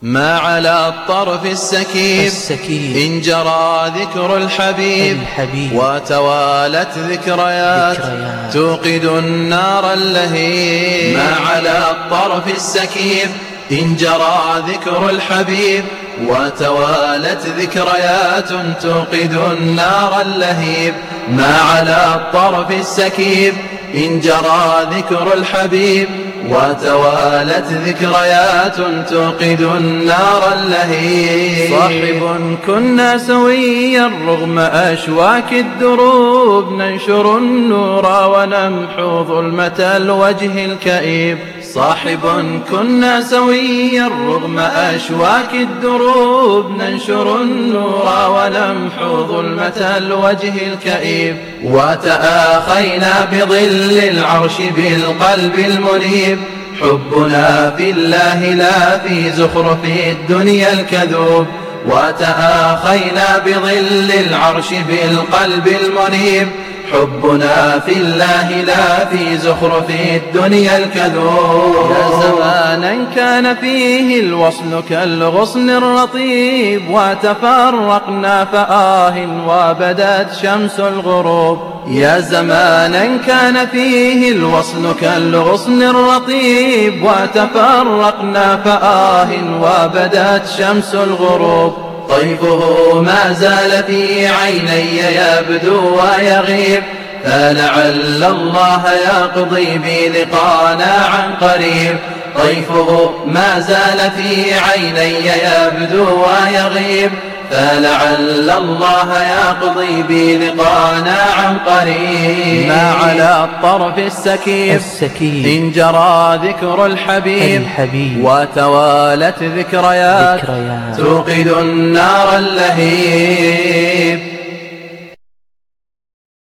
ما على الطرف السكيب إن جرى ذكر الحبيب وتوالت ذكريات توقد النار اللهيب. ما على الطرف السكيب إن جرى ذكر الحبيب وتوالت ذكريات توقد النار اللهيب. ما على الطرف السكيب إن جرى ذكر الحبيب وتوالت ذكريات توقد النار اللهيب. صاحب كنا سويا رغم أشواك الدروب ننشر النور ونمحو ظلمة الوجه الكئيب. صاحب كنا سويا رغم أشواك الدروب ننشر النور ونمحو ظلمة الوجه الكئيب. وتآخينا بظل العرش بالقلب المنيب حبنا في الله لا في زخرف الدنيا الكذوب. وتآخينا بظل العرش بالقلب المنيب حبنا في الله لا في زخرف الدنيا الكذوب. يا زمانا كان فيه الوصل كالغصن الرطيب وتفرقنا فآه وبدت شمس الغروب. يا زمانا كان فيه الوصل كالغصن الرطيب وتفرقنا فآه وبدت شمس الغروب. طيفه ما زال في عيني يبدو ويغيب فلعل الله يقضي بلقانا عن قريب. طيفه ما زال في عيني يبدو ويغيب فلعل الله يقضي بلقانا عن قريب. ما على الطرف السكيب إن جرى ذكر الحبيب وتوالت ذكريات توقد النار اللهيب.